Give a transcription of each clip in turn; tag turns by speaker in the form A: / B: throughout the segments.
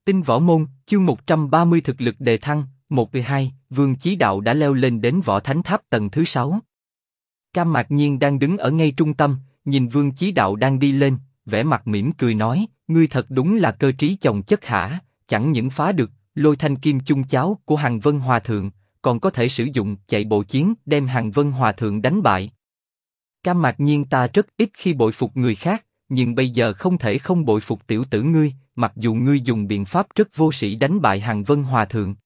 A: Tinh Võ Môn, chương 130 thực lực đề thăng, 1-2, Vương Chí Đạo đã leo lên đến Võ Thánh Tháp tầng thứ 6. Cam Mạc Nhiên đang đứng ở ngay trung tâm, nhìn Vương Chí Đạo đang đi lên, vẻ mặt mỉm cười nói, ngươi thật đúng là cơ trí chồng chất hả, chẳng những phá được Lôi Thanh Kim Chung Cháo của Hàn Vân Hòa Thượng, còn có thể sử dụng chạy bộ chiến đem Hàn Vân Hòa Thượng đánh bại. Cam Mạc Nhiên, ta rất ít khi bội phục người khác, nhưng bây giờ không thể không bội phục tiểu tử ngươi, mặc dù ngươi dùng biện pháp rất vô sĩ đánh bại Hàn Vân Hòa Thượng.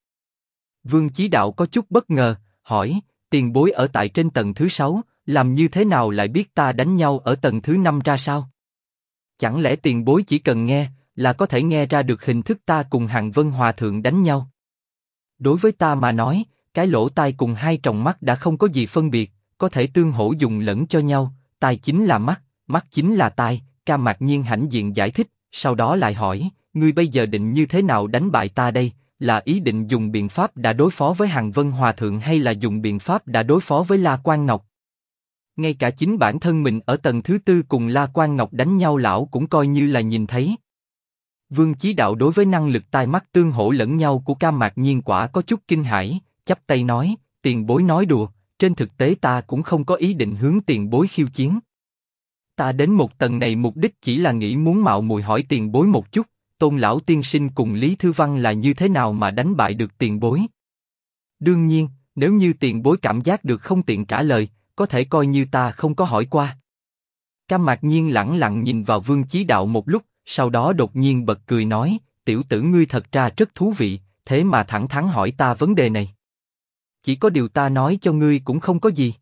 A: Vương Chí Đạo có chút bất ngờ, hỏi, tiền bối ở tại trên tầng thứ 6, làm như thế nào lại biết ta đánh nhau ở tầng thứ 5 ra sao? Chẳng lẽ tiền bối chỉ cần nghe, là có thể nghe ra được hình thức ta cùng Hàn Vân Hòa Thượng đánh nhau? Đối với ta mà nói, cái lỗ tai cùng hai tròng mắt đã không có gì phân biệt, có thể tương hỗ dùng lẫn cho nhau, tai chính là mắt, mắt chính là tai. Cam Mạc Nhiên hãnh diện giải thích, sau đó lại hỏi, ngươi bây giờ định như thế nào đánh bại ta đây? Là ý định dùng biện pháp đã đối phó với Hàn Vân Hòa Thượng hay là dùng biện pháp đã đối phó với La Quang Ngọc? Ngay cả chính bản thân mình ở tầng thứ 4 cùng La Quang Ngọc đánh nhau lão cũng coi như là nhìn thấy. Vương Chí Đạo đối với năng lực tai mắt tương hỗ lẫn nhau của Cam Mạc Nhiên quả có chút kinh hãi, chắp tay nói, tiền bối nói đùa, trên thực tế ta cũng không có ý định hướng tiền bối khiêu chiến. Ta đến một tầng này mục đích chỉ là nghĩ muốn mạo muội hỏi tiền bối một chút, Tôn lão tiên sinh cùng Lý Thư Văn là như thế nào mà đánh bại được tiền bối. Đương nhiên, nếu như tiền bối cảm giác được không tiện trả lời, có thể coi như ta không có hỏi qua. Cam Mạc Nhiên lẳng lặng nhìn vào Vương Chí Đạo một lúc, sau đó đột nhiên bật cười nói, tiểu tử ngươi thật ra rất thú vị, thế mà thẳng thắn hỏi ta vấn đề này. Chỉ có điều ta nói cho ngươi cũng không có gì.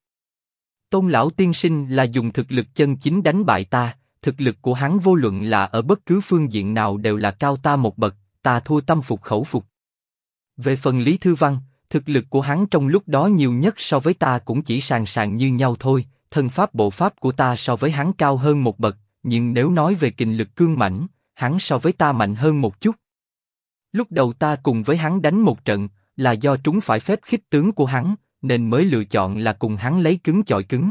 A: Tôn lão tiên sinh là dùng thực lực chân chính đánh bại ta, thực lực của hắn vô luận là ở bất cứ phương diện nào đều là cao ta một bậc, ta thua tâm phục khẩu phục. Về phần Lý Thư Văn, thực lực của hắn trong lúc đó nhiều nhất so với ta cũng chỉ sàn sàn như nhau thôi, thân pháp bộ pháp của ta so với hắn cao hơn một bậc, nhưng nếu nói về kình lực cương mãnh, hắn so với ta mạnh hơn một chút. Lúc đầu ta cùng với hắn đánh một trận, là do trúng phải phép khích tướng của hắn, nên mới lựa chọn là cùng hắn lấy cứng chọi cứng.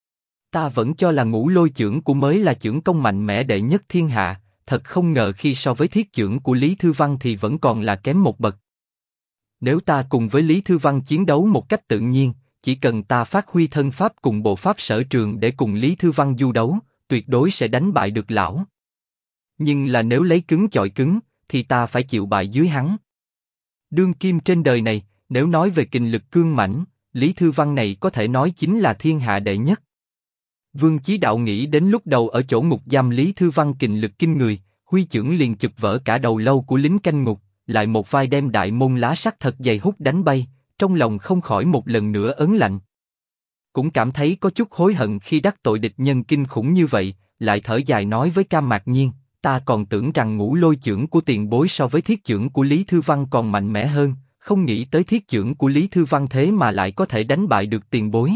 A: Ta vẫn cho là ngũ lôi chưởng của mới là chưởng công mạnh mẽ đệ nhất thiên hạ, thật không ngờ khi so với thiết chưởng của Lý Thư Văn thì vẫn còn là kém một bậc. Nếu ta cùng với Lý Thư Văn chiến đấu một cách tự nhiên, chỉ cần ta phát huy thân pháp cùng bộ pháp sở trường để cùng Lý Thư Văn du đấu, tuyệt đối sẽ đánh bại được lão. Nhưng là nếu lấy cứng chọi cứng, thì ta phải chịu bại dưới hắn. Đương kim trên đời này, nếu nói về kình lực cương mãnh, Lý Thư Văn này có thể nói chính là thiên hạ đệ nhất. Vương Chí Đạo nghĩ đến lúc đầu ở chỗ ngục giam Lý Thư Văn kình lực kinh người, huy chưởng liền chụp vỡ cả đầu lâu của lính canh ngục, lại một vai đem đại môn lá sắt thật dày hút đánh bay, trong lòng không khỏi một lần nữa ớn lạnh. Cũng cảm thấy có chút hối hận khi đắc tội địch nhân kinh khủng như vậy, lại thở dài nói với Cam Mạc Nhiên, ta còn tưởng rằng ngũ lôi chưởng của tiền bối so với thiết chưởng của Lý Thư Văn còn mạnh mẽ hơn, không nghĩ tới thiết chưởng của Lý Thư Văn thế mà lại có thể đánh bại được tiền bối.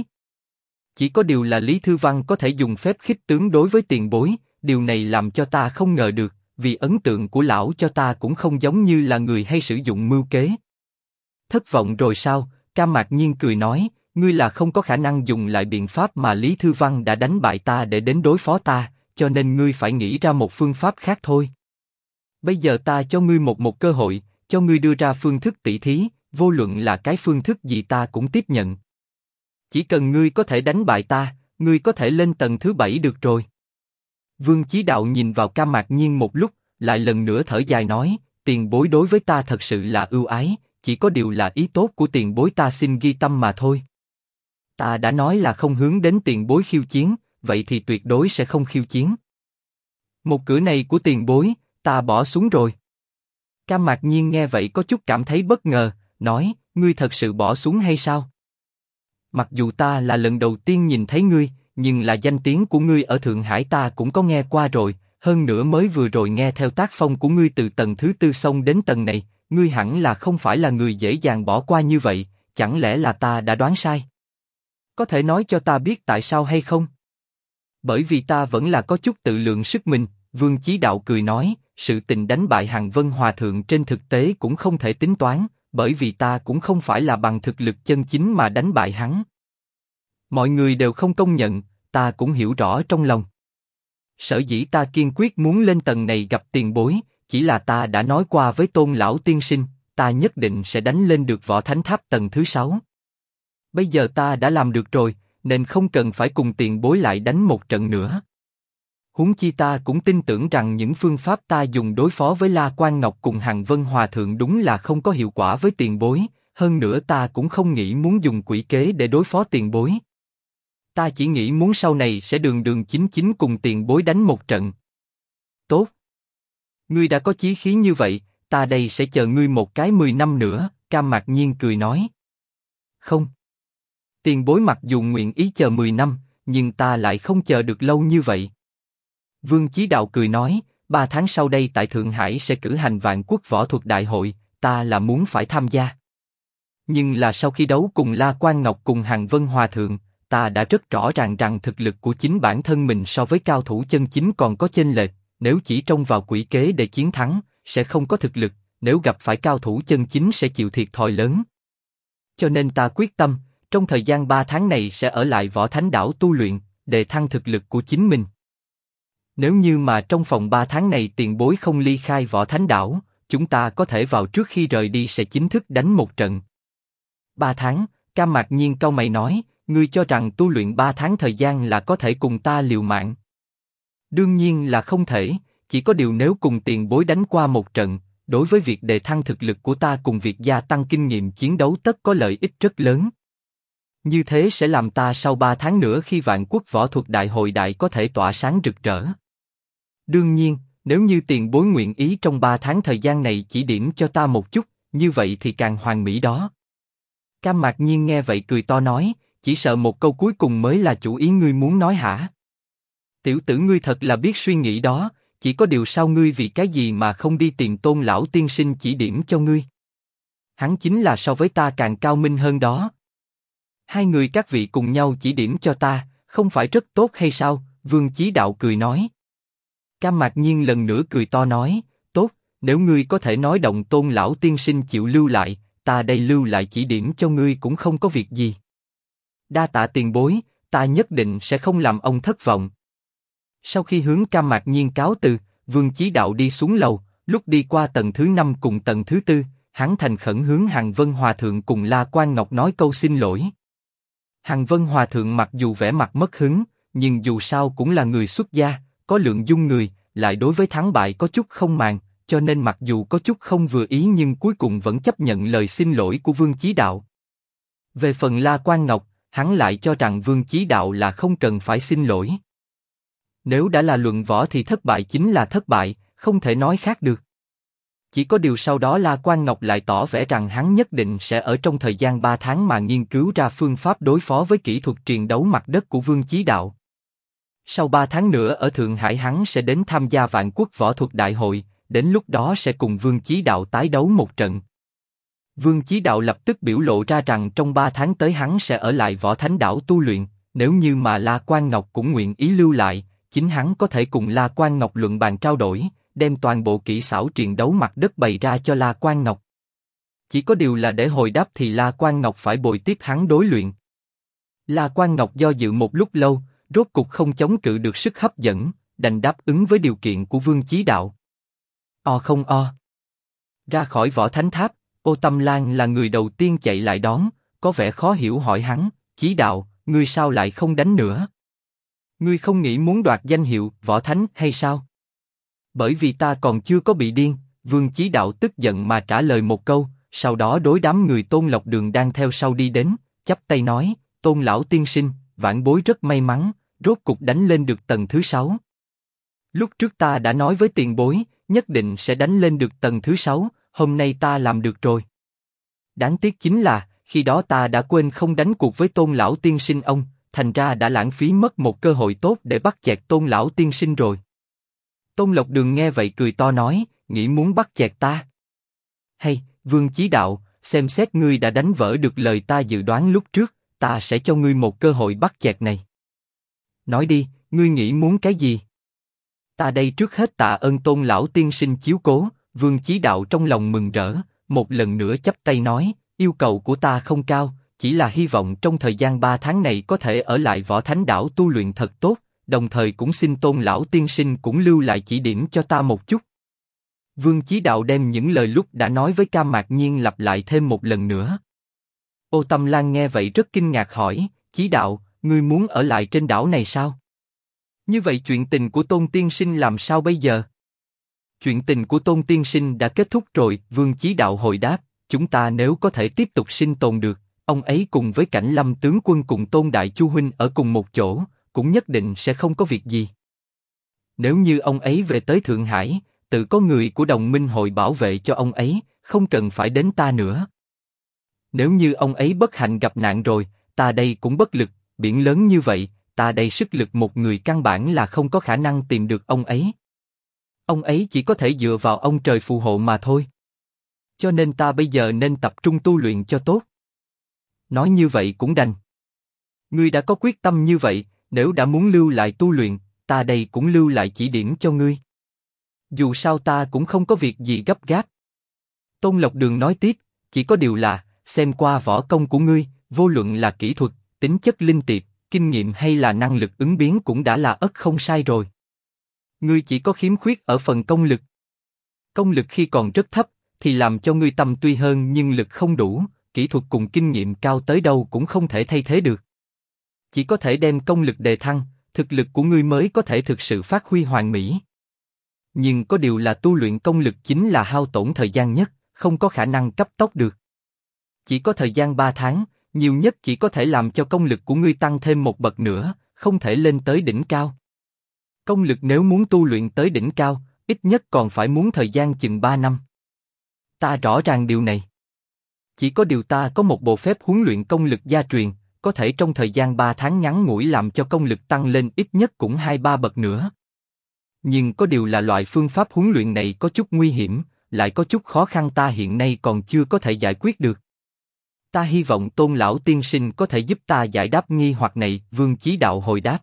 A: Chỉ có điều là Lý Thư Văn có thể dùng phép khích tướng đối với tiền bối, điều này làm cho ta không ngờ được, vì ấn tượng của lão cho ta cũng không giống như là người hay sử dụng mưu kế. Thất vọng rồi sao? Cam Mạc Nhiên cười nói, ngươi là không có khả năng dùng lại biện pháp mà Lý Thư Văn đã đánh bại ta để đến đối phó ta, cho nên ngươi phải nghĩ ra một phương pháp khác thôi. Bây giờ ta cho ngươi một cơ hội, cho ngươi đưa ra phương thức tỷ thí, vô luận là cái phương thức gì ta cũng tiếp nhận. Chỉ cần ngươi có thể đánh bại ta, ngươi có thể lên tầng thứ 7 được rồi. Vương Chí Đạo nhìn vào Cam Mạc Nhiên một lúc, lại lần nữa thở dài nói, tiền bối đối với ta thật sự là ưu ái, chỉ có điều là ý tốt của tiền bối ta xin ghi tâm mà thôi. Ta đã nói là không hướng đến tiền bối khiêu chiến, vậy thì tuyệt đối sẽ không khiêu chiến. Một cửa này của tiền bối, ta bỏ xuống rồi. Cam Mạc Nhiên nghe vậy có chút cảm thấy bất ngờ, nói, ngươi thật sự bỏ xuống hay sao? Mặc dù ta là lần đầu tiên nhìn thấy ngươi, nhưng là danh tiếng của ngươi ở Thượng Hải ta cũng có nghe qua rồi, hơn nữa mới vừa rồi nghe theo tác phong của ngươi từ tầng thứ 4 xông đến tầng này, ngươi hẳn là không phải là người dễ dàng bỏ qua như vậy, chẳng lẽ là ta đã đoán sai? Có thể nói cho ta biết tại sao hay không? Bởi vì ta vẫn là có chút tự lượng sức mình, Vương Chí Đạo cười nói, sự tình đánh bại Hàn Vân Hòa Thượng trên thực tế cũng không thể tính toán, bởi vì ta cũng không phải là bằng thực lực chân chính mà đánh bại hắn. Mọi người đều không công nhận, ta cũng hiểu rõ trong lòng. Sở dĩ ta kiên quyết muốn lên tầng này gặp tiền bối, chỉ là ta đã nói qua với Tôn lão tiên sinh, ta nhất định sẽ đánh lên được võ thánh tháp tầng thứ 6. Bây giờ ta đã làm được rồi, nên không cần phải cùng tiền bối lại đánh một trận nữa. Huống chi ta cũng tin tưởng rằng những phương pháp ta dùng đối phó với La Quang Ngọc cùng Hàn Vân Hòa Thượng đúng là không có hiệu quả với tiền bối, hơn nữa ta cũng không nghĩ muốn dùng quỷ kế để đối phó tiền bối. Ta chỉ nghĩ muốn sau này sẽ đường đường chính chính cùng tiền bối đánh một trận. Tốt. Ngươi đã có chí khí như vậy, ta đây sẽ chờ ngươi một cái 10 năm nữa, Cam Mạc Nhiên cười nói. Không. Tiền bối mặc dù nguyện ý chờ 10 năm, nhưng ta lại không chờ được lâu như vậy. Vương Chí Đạo cười nói, 3 tháng sau đây tại Thượng Hải sẽ cử hành Vạn Quốc Võ Thuật Đại hội, ta là muốn phải tham gia. Nhưng là sau khi đấu cùng La Quang Ngọc cùng Hàn Vân Hòa Thượng, ta đã rất rõ ràng rằng thực lực của chính bản thân mình so với cao thủ chân chính còn có chênh lệch, nếu chỉ trông vào quỷ kế để chiến thắng, sẽ không có thực lực, nếu gặp phải cao thủ chân chính sẽ chịu thiệt thòi lớn. Cho nên ta quyết tâm, trong thời gian 3 tháng này sẽ ở lại Võ Thánh Đảo tu luyện, để thăng thực lực của chính mình. Nếu như mà trong vòng 3 tháng này tiền bối không ly khai Võ Thánh Đảo, chúng ta có thể vào trước khi rời đi sẽ chính thức đánh một trận. 3 tháng, Cam Mạc Nhiên cau mày nói, ngươi cho rằng tu luyện 3 tháng thời gian là có thể cùng ta liều mạng? Đương nhiên là không thể, chỉ có điều nếu cùng tiền bối đánh qua một trận, đối với việc đề thăng thực lực của ta cùng việc gia tăng kinh nghiệm chiến đấu tất có lợi ích rất lớn. Như thế sẽ làm ta sau 3 tháng nữa khi Vạn Quốc Võ Thuật Đại hội đại có thể tỏa sáng rực rỡ. Đương nhiên, nếu như tiền bối nguyện ý trong 3 tháng thời gian này chỉ điểm cho ta một chút, như vậy thì càng hoàn mỹ đó. Cam Mạc Nhiên nghe vậy cười to nói, chỉ sợ một câu cuối cùng mới là chủ ý ngươi muốn nói hả? Tiểu tử ngươi thật là biết suy nghĩ đó, chỉ có điều sao ngươi vì cái gì mà không đi tìm Tôn lão tiên sinh chỉ điểm cho ngươi? Hắn chính là so với ta càng cao minh hơn đó. Hai người các vị cùng nhau chỉ điểm cho ta, không phải rất tốt hay sao? Vương Chí Đạo cười nói. Cam Mạc Nhiên lần nữa cười to nói, tốt, nếu ngươi có thể nói động Tôn lão tiên sinh chịu lưu lại, ta đây lưu lại chỉ điểm cho ngươi cũng không có việc gì. Đa tạ tiền bối, ta nhất định sẽ không làm ông thất vọng. Sau khi hướng Cam Mạc Nhiên cáo từ, Vương Chí Đạo đi xuống lầu, lúc đi qua tầng thứ 5 cùng tầng thứ 4, hắn thành khẩn hướng Hàn Vân Hòa Thượng cùng La Quang Ngọc nói câu xin lỗi. Hàn Vân Hòa Thượng mặc dù vẻ mặt mất hứng, nhưng dù sao cũng là người xuất gia, có lượng dung người, lại đối với thắng bại có chút không màng, cho nên mặc dù có chút không vừa ý nhưng cuối cùng vẫn chấp nhận lời xin lỗi của Vương Chí Đạo. Về phần La Quang Ngọc, hắn lại cho rằng Vương Chí Đạo là không cần phải xin lỗi. Nếu đã là luận võ thì thất bại chính là thất bại, không thể nói khác được. Chỉ có điều sau đó La Quang Ngọc lại tỏ vẻ rằng hắn nhất định sẽ ở trong thời gian 3 tháng mà nghiên cứu ra phương pháp đối phó với kỹ thuật triền đấu mặt đất của Vương Chí Đạo. Sau 3 tháng nữa ở Thượng Hải hắn sẽ đến tham gia Vạn Quốc Võ Thuật Đại hội, đến lúc đó sẽ cùng Vương Chí Đạo tái đấu một trận. Vương Chí Đạo lập tức biểu lộ ra rằng trong 3 tháng tới hắn sẽ ở lại Võ Thánh Đảo tu luyện, nếu như mà La Quang Ngọc cũng nguyện ý lưu lại, chính hắn có thể cùng La Quang Ngọc luận bàn trao đổi, đem toàn bộ kỹ xảo triền đấu mặt đất bày ra cho La Quang Ngọc. Chỉ có điều là để hồi đáp thì La Quang Ngọc phải bồi tiếp hắn đối luyện. La Quang Ngọc do dự một lúc lâu, rốt cục không chống cự được sức hấp dẫn, đành đáp ứng với điều kiện của Vương Chí Đạo. Không. Ra khỏi Võ Thánh Tháp, Ô Tâm Lan là người đầu tiên chạy lại đón, có vẻ khó hiểu hỏi hắn, Chí Đạo, ngươi sao lại không đánh nữa? Ngươi không nghĩ muốn đoạt danh hiệu Võ Thánh hay sao? Bởi vì ta còn chưa có bị điên, Vương Chí Đạo tức giận mà trả lời một câu, sau đó đối đám người Tôn Lộc Đường đang theo sau đi đến, chắp tay nói, Tôn lão tiên sinh, vãn bối rất may mắn, rốt cục đánh lên được tầng thứ 6. Lúc trước ta đã nói với tiền bối, nhất định sẽ đánh lên được tầng thứ 6, hôm nay ta làm được rồi. Đáng tiếc chính là, khi đó ta đã quên không đánh cuộc với Tôn lão tiên sinh ông, thành ra đã lãng phí mất một cơ hội tốt để bắt chẹt Tôn lão tiên sinh rồi. Tôn Lộc Đường nghe vậy cười to nói, nghĩ muốn bắt chẹt ta? Hay, Vương Chí Đạo, xem xét ngươi đã đánh vỡ được lời ta dự đoán lúc trước, ta sẽ cho ngươi một cơ hội bắt chẹt này. Nói đi, ngươi nghĩ muốn cái gì? Ta đây trước hết tạ ơn Tôn lão tiên sinh chiếu cố. Vương Chí Đạo trong lòng mừng rỡ, một lần nữa chắp tay nói, yêu cầu của ta không cao, chỉ là hy vọng trong thời gian 3 tháng này có thể ở lại Võ Thánh Đảo tu luyện thật tốt, đồng thời cũng xin Tôn lão tiên sinh cũng lưu lại chỉ điểm cho ta một chút. Vương Chí Đạo đem những lời lúc đã nói với Cam Mạc Nhiên lặp lại thêm một lần nữa. Ô Tâm Lan nghe vậy rất kinh ngạc hỏi, Chí Đạo, ngươi muốn ở lại trên đảo này sao? Như vậy chuyện tình của Tôn Tiên Sinh làm sao bây giờ? Chuyện tình của Tôn Tiên Sinh đã kết thúc rồi, Vương Chí Đạo hồi đáp, chúng ta nếu có thể tiếp tục sinh tồn được, ông ấy cùng với Cảnh Lâm tướng quân cùng Tôn Đại Chu huynh ở cùng một chỗ, cũng nhất định sẽ không có việc gì. Nếu như ông ấy về tới Thượng Hải, tự có người của đồng minh hội bảo vệ cho ông ấy, không cần phải đến ta nữa. Nếu như ông ấy bất hạnh gặp nạn rồi, ta đây cũng bất lực, biển lớn như vậy, ta đây sức lực một người căn bản là không có khả năng tìm được ông ấy. Ông ấy chỉ có thể dựa vào ông trời phù hộ mà thôi. Cho nên ta bây giờ nên tập trung tu luyện cho tốt. Nói như vậy cũng đành. Ngươi đã có quyết tâm như vậy, nếu đã muốn lưu lại tu luyện, ta đây cũng lưu lại chỉ điểm cho ngươi. Dù sao ta cũng không có việc gì gấp gáp. Tôn Lộc Đường nói tiếp, chỉ có điều là, xem qua võ công của ngươi, vô luận là kỹ thuật, tính chất linh tiệp, kinh nghiệm hay là năng lực ứng biến cũng đã là ất không sai rồi. Ngươi chỉ có khiếm khuyết ở phần công lực. Công lực khi còn rất thấp, thì làm cho ngươi tâm tuy hơn nhưng lực không đủ, kỹ thuật cùng kinh nghiệm cao tới đâu cũng không thể thay thế được. Chỉ có thể đem công lực đề thăng, thực lực của ngươi mới có thể thực sự phát huy hoàn mỹ. Nhưng có điều là tu luyện công lực chính là hao tổn thời gian nhất, không có khả năng cấp tốc được. Chỉ có thời gian 3 tháng, nhiều nhất chỉ có thể làm cho công lực của ngươi tăng thêm một bậc nữa, không thể lên tới đỉnh cao. Công lực nếu muốn tu luyện tới đỉnh cao, ít nhất còn phải muốn thời gian chừng 3 năm. Ta rõ ràng điều này. Chỉ có điều ta có một bộ phép huấn luyện công lực gia truyền, có thể trong thời gian 3 tháng ngắn ngủi làm cho công lực tăng lên ít nhất cũng 2-3 bậc nữa. Nhưng có điều là loại phương pháp huấn luyện này có chút nguy hiểm, lại có chút khó khăn ta hiện nay còn chưa có thể giải quyết được. Ta hy vọng Tôn lão tiên sinh có thể giúp ta giải đáp nghi hoặc này, Vương Chí Đạo hồi đáp.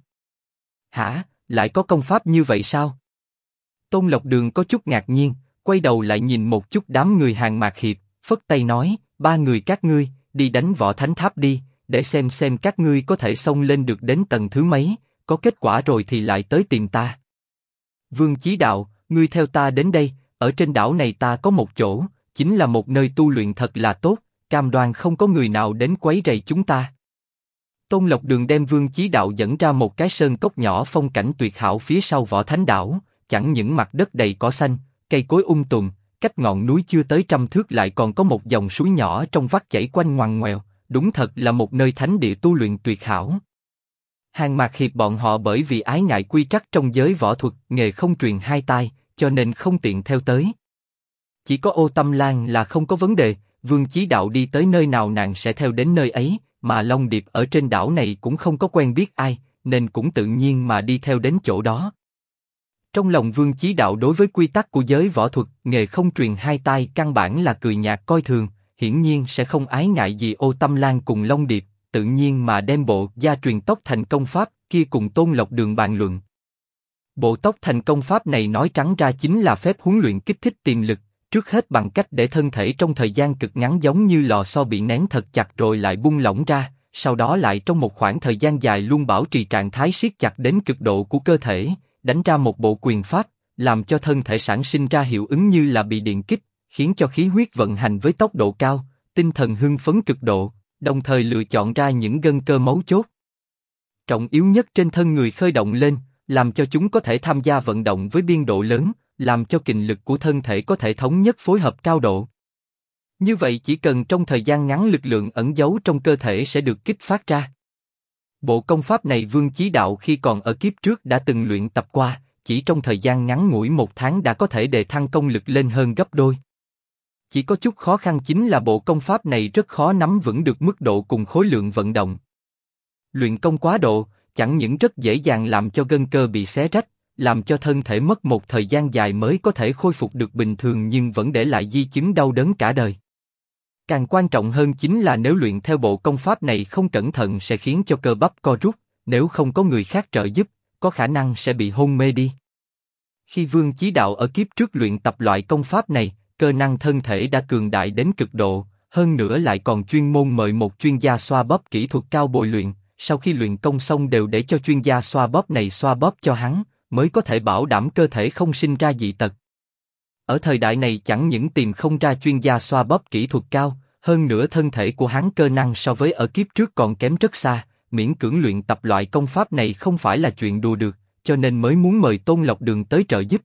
A: Hả, lại có công pháp như vậy sao? Tôn Lộc Đường có chút ngạc nhiên, quay đầu lại nhìn một chút đám người Hàng Mạc Hiệp, phất tay nói, 3 người các ngươi, đi đánh Võ Thánh Tháp đi, để xem các ngươi có thể xông lên được đến tầng thứ mấy, có kết quả rồi thì lại tới tìm ta. Vương Chí Đạo, ngươi theo ta đến đây, ở trên đảo này ta có một chỗ, chính là một nơi tu luyện thật là tốt, cam đoan không có người nào đến quấy rầy chúng ta. Tôn Lộc Đường đem Vương Chí Đạo dẫn ra một cái sơn cốc nhỏ phong cảnh tuyệt hảo phía sau Võ Thánh Đảo, chẳng những mặt đất đầy cỏ xanh, cây cối tùm, cách ngọn núi chưa tới 100 thước lại còn có một dòng suối nhỏ trong vắt chảy quanh ngoằn ngoèo, đúng thật là một nơi thánh địa tu luyện tuyệt hảo. Hàng Mạc Hiệp bọn họ bởi vì ái ngại quy tắc trong giới võ thuật, nghề không truyền hai tai, cho nên không tiện theo tới. Chỉ có Ô Tâm Lan là không có vấn đề, Vương Chí Đạo đi tới nơi nào nàng sẽ theo đến nơi ấy, mà Long Điệp ở trên đảo này cũng không có quen biết ai, nên cũng tự nhiên mà đi theo đến chỗ đó. Trong lòng Vương Chí Đạo đối với quy tắc của giới võ thuật, nghề không truyền hai tai căn bản là cười nhạt coi thường, hiển nhiên sẽ không ái ngại gì Ô Tâm Lan cùng Long Điệp, tự nhiên mà đem bộ gia truyền tốc thành công pháp kia cùng Tôn Lộc Đường bàn luận. Bộ tốc thành công pháp này nói trắng ra chính là phép huấn luyện kích thích tiềm lực, trước hết bằng cách để thân thể trong thời gian cực ngắn giống như lò xo bị nén thật chặt rồi lại bung lỏng ra, sau đó lại trong một khoảng thời gian dài luôn bảo trì trạng thái siết chặt đến cực độ của cơ thể, đánh ra một bộ quyền pháp, làm cho thân thể sản sinh ra hiệu ứng như là bị điện kích, khiến cho khí huyết vận hành với tốc độ cao, tinh thần hưng phấn cực độ, đồng thời lựa chọn ra những gân cơ mấu chốt trọng yếu nhất trên thân người khơi động lên, làm cho chúng có thể tham gia vận động với biên độ lớn, làm cho kình lực của thân thể có thể thống nhất phối hợp cao độ. Như vậy chỉ cần trong thời gian ngắn lực lượng ẩn giấu trong cơ thể sẽ được kích phát ra. Bộ công pháp này Vương Chí Đạo khi còn ở kiếp trước đã từng luyện tập qua, chỉ trong thời gian ngắn ngủi 1 tháng đã có thể đề thăng công lực lên hơn gấp đôi. Chỉ có chút khó khăn chính là bộ công pháp này rất khó nắm vững được mức độ cùng khối lượng vận động. Luyện công quá độ, chẳng những rất dễ dàng làm cho gân cơ bị xé rách, làm cho thân thể mất một thời gian dài mới có thể khôi phục được bình thường nhưng vẫn để lại di chứng đau đớn cả đời. Càng quan trọng hơn chính là nếu luyện theo bộ công pháp này không cẩn thận sẽ khiến cho cơ bắp co rút, nếu không có người khác trợ giúp, có khả năng sẽ bị hôn mê đi. Khi Vương Chí Đạo ở kiếp trước luyện tập loại công pháp này, cơ năng thân thể đã cường đại đến cực độ, hơn nữa lại còn chuyên môn mời một chuyên gia xoa bóp kỹ thuật cao bồi luyện, sau khi luyện công xong đều để cho chuyên gia xoa bóp này xoa bóp cho hắn, mới có thể bảo đảm cơ thể không sinh ra dị tật. Ở thời đại này chẳng những tìm không ra chuyên gia xoa bóp kỹ thuật cao, hơn nữa thân thể của hắn cơ năng so với ở kiếp trước còn kém rất xa, miễn cưỡng luyện tập loại công pháp này không phải là chuyện đùa được, cho nên mới muốn mời Tôn Lộc Đường tới trợ giúp.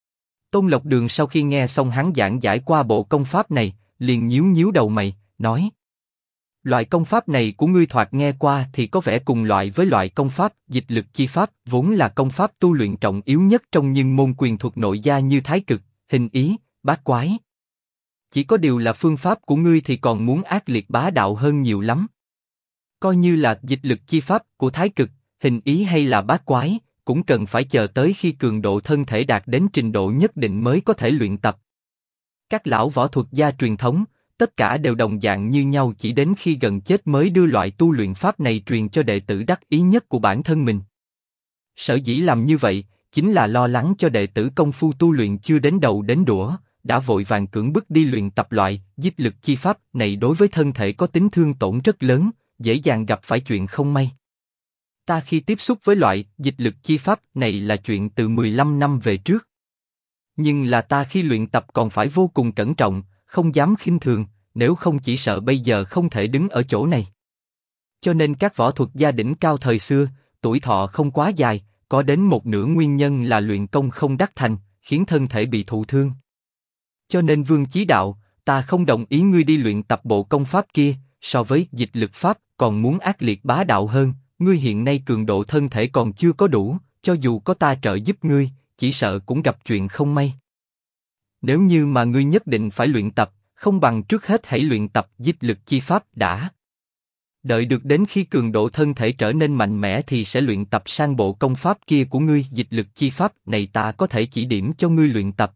A: Tôn Lộc Đường sau khi nghe xong hắn giảng giải qua bộ công pháp này, liền nhíu nhíu đầu mày, nói: loại công pháp này của ngươi thoạt nghe qua thì có vẻ cùng loại với loại công pháp dịch lực chi pháp, vốn là công pháp tu luyện trọng yếu nhất trong những môn quyền thuật nội gia như thái cực, hình ý, bát quái. Chỉ có điều là phương pháp của ngươi thì còn muốn ác liệt bá đạo hơn nhiều lắm. Coi như là dịch lực chi pháp của thái cực, hình ý hay là bát quái, cũng cần phải chờ tới khi cường độ thân thể đạt đến trình độ nhất định mới có thể luyện tập. Các lão võ thuật gia truyền thống, tất cả đều đồng dạng như nhau, chỉ đến khi gần chết mới đưa loại tu luyện pháp này truyền cho đệ tử đắc ý nhất của bản thân mình. Sở dĩ làm như vậy, chính là lo lắng cho đệ tử công phu tu luyện chưa đến đầu đến đũa, đã vội vàng cưỡng bức đi luyện tập loại dịch lực chi pháp này đối với thân thể có tính thương tổn rất lớn, dễ dàng gặp phải chuyện không may. Ta khi tiếp xúc với loại dịch lực chi pháp này là chuyện từ 15 năm về trước. Nhưng là ta khi luyện tập còn phải vô cùng cẩn trọng, không dám khinh thường, nếu không chỉ sợ bây giờ không thể đứng ở chỗ này. Cho nên các võ thuật gia đỉnh cao thời xưa, tuổi thọ không quá dài, có đến một nửa nguyên nhân là luyện công không đắc thành, khiến thân thể bị thụ thương. Cho nên Vương Chí Đạo, ta không đồng ý ngươi đi luyện tập bộ công pháp kia, so với dịch lực pháp còn muốn ác liệt bá đạo hơn, ngươi hiện nay cường độ thân thể còn chưa có đủ, cho dù có ta trợ giúp ngươi, chỉ sợ cũng gặp chuyện không may. Nếu như mà ngươi nhất định phải luyện tập, không bằng trước hết hãy luyện tập dịch lực chi pháp đã. Đợi được đến khi cường độ thân thể trở nên mạnh mẽ thì sẽ luyện tập sang bộ công pháp kia của ngươi. Dịch lực chi pháp này ta có thể chỉ điểm cho ngươi luyện tập.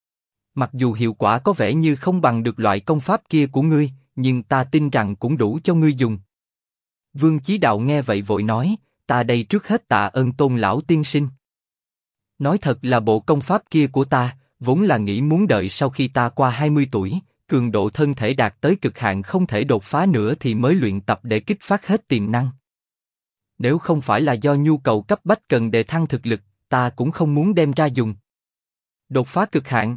A: Mặc dù hiệu quả có vẻ như không bằng được loại công pháp kia của ngươi, nhưng ta tin rằng cũng đủ cho ngươi dùng. Vương Chí Đạo nghe vậy vội nói, ta đây trước hết tạ ơn Tôn lão tiên sinh. Nói thật là bộ công pháp kia của ta, vốn là nghĩ muốn đợi sau khi ta qua 20 tuổi, cường độ thân thể đạt tới cực hạn không thể đột phá nữa thì mới luyện tập để kích phát hết tiềm năng. Nếu không phải là do nhu cầu cấp bách cần đề thăng thực lực, ta cũng không muốn đem ra dùng. Đột phá cực hạn?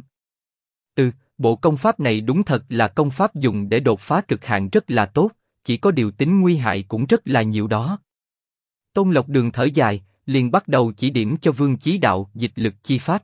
A: Bộ công pháp này đúng thật là công pháp dùng để đột phá cực hạn rất là tốt, chỉ có điều tính nguy hại cũng rất là nhiều đó. Tôn Lộc Đường thở dài, liền bắt đầu chỉ điểm cho Vương Chí Đạo dịch lực chi pháp.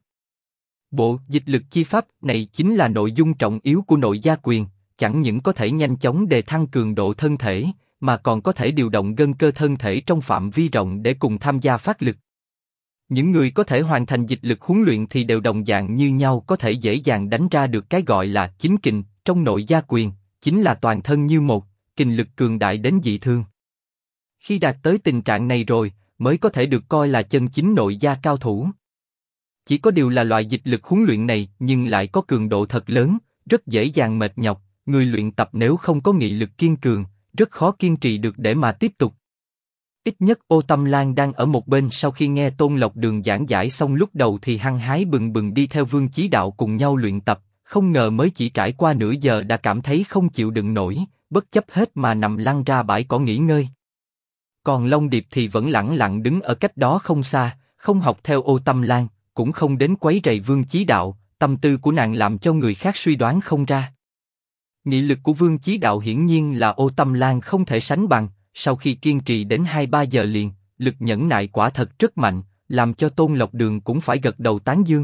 A: Bộ dịch lực chi pháp này chính là nội dung trọng yếu của nội gia quyền, chẳng những có thể nhanh chóng đề thăng cường độ thân thể, mà còn có thể điều động gân cơ thân thể trong phạm vi rộng để cùng tham gia phát lực. Những người có thể hoàn thành dịch lực huấn luyện thì đều đồng dạng như nhau, có thể dễ dàng đánh ra được cái gọi là chính kình trong nội gia quyền, chính là toàn thân như một, kình lực cường đại đến dị thường. Khi đạt tới tình trạng này rồi, mới có thể được coi là chân chính nội gia cao thủ. Chỉ có điều là loại dịch lực huấn luyện này nhưng lại có cường độ thật lớn, rất dễ dàng mệt nhọc, người luyện tập nếu không có nghị lực kiên cường, rất khó kiên trì được để mà tiếp tục. Ít nhất Ô Tâm Lan đang ở một bên sau khi nghe Tôn Lộc Đường giảng giải xong lúc đầu thì hăng hái bừng bừng đi theo Vương Chí Đạo cùng nhau luyện tập, không ngờ mới chỉ trải qua nửa giờ đã cảm thấy không chịu đựng nổi, bất chấp hết mà nằm lăn ra bãi cỏ nghỉ ngơi. Còn Long Điệp thì vẫn lẳng lặng đứng ở cách đó không xa, không học theo Ô Tâm Lan, cũng không đến quấy rầy Vương Chí Đạo, tâm tư của nàng làm cho người khác suy đoán không ra. Nghị lực của Vương Chí Đạo hiển nhiên là Ô Tâm Lan không thể sánh bằng, sau khi kiên trì đến 2-3 giờ liền, lực nhẫn nại quả thật rất mạnh, làm cho Tôn Lộc Đường cũng phải gật đầu tán dương.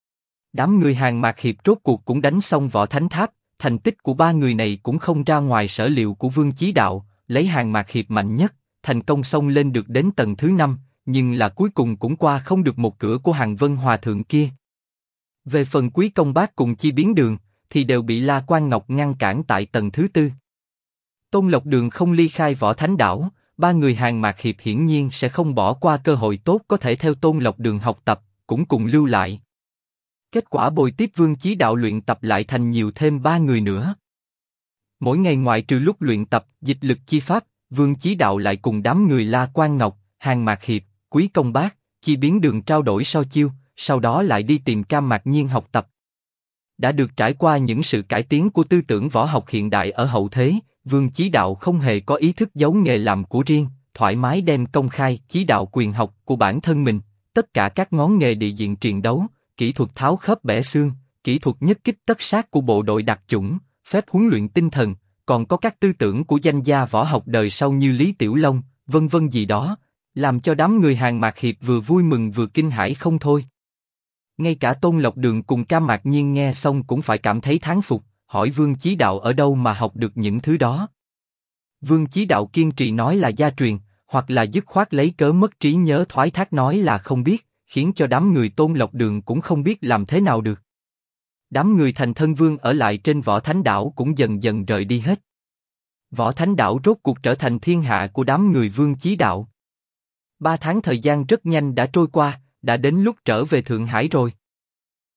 A: Đám người Hàng Mạc Hiệp rốt cuộc cũng đánh xong Võ Thánh Tháp, thành tích của ba người này cũng không ra ngoài sở liệu của Vương Chí Đạo, lấy Hàng Mạc Hiệp mạnh nhất, thành công xông lên được đến tầng thứ 5, nhưng là cuối cùng cũng qua không được một cửa của Hàng Vân Hòa Thượng kia. Về phần Quý Công Bác cùng Chi Biến Đường, thì đều bị La Quan Ngọc ngăn cản tại tầng thứ 4. Tôn Lộc Đường không ly khai Võ Thánh Đảo, ba người Hàng Mạc Hiệp hiển nhiên sẽ không bỏ qua cơ hội tốt có thể theo Tôn Lộc Đường học tập, cũng cùng lưu lại. Kết quả bồi tiếp Vương Chí Đạo luyện tập lại thành nhiều thêm 3 người nữa. Mỗi ngày ngoại trừ lúc luyện tập dịch lực chi pháp, Vương Chí Đạo lại cùng đám người La Quan Ngọc, Hàng Mạc Hiệp, Quý Công Bác, Chi Biến Đường trao đổi so chiêu, sau đó lại đi tìm Cam Mạc Nhiên học tập. Đã được trải qua những sự cải tiến của tư tưởng võ học hiện đại ở hậu thế, Vương Chí Đạo không hề có ý thức giấu nghề làm của riêng, thoải mái đem công khai chí đạo quyền học của bản thân mình, tất cả các ngón nghề địa diện truyền đấu, kỹ thuật tháo khớp bẻ xương, kỹ thuật nhất kích tất sát của bộ đội đặc chủng, phép huấn luyện tinh thần, còn có các tư tưởng của danh gia võ học đời sau như Lý Tiểu Long, vân vân gì đó, làm cho đám người Hàn Mạc Hiệp vừa vui mừng vừa kinh hãi không thôi. Ngay cả Tôn Lộc Đường cùng Cam Mạc Nhiên nghe xong cũng phải cảm thấy thán phục, hỏi Vương Chí Đạo ở đâu mà học được những thứ đó. Vương Chí Đạo kiên trì nói là gia truyền, hoặc là dứt khoát lấy cớ mất trí nhớ thoái thác nói là không biết, khiến cho đám người Tôn Lộc Đường cũng không biết làm thế nào được. Đám người Thành Thân Vương ở lại trên Võ Thánh Đảo cũng dần dần rời đi hết. Võ Thánh Đảo rốt cuộc trở thành thiên hạ của đám người Vương Chí Đạo. 3 tháng thời gian rất nhanh đã trôi qua, đã đến lúc trở về Thượng Hải rồi.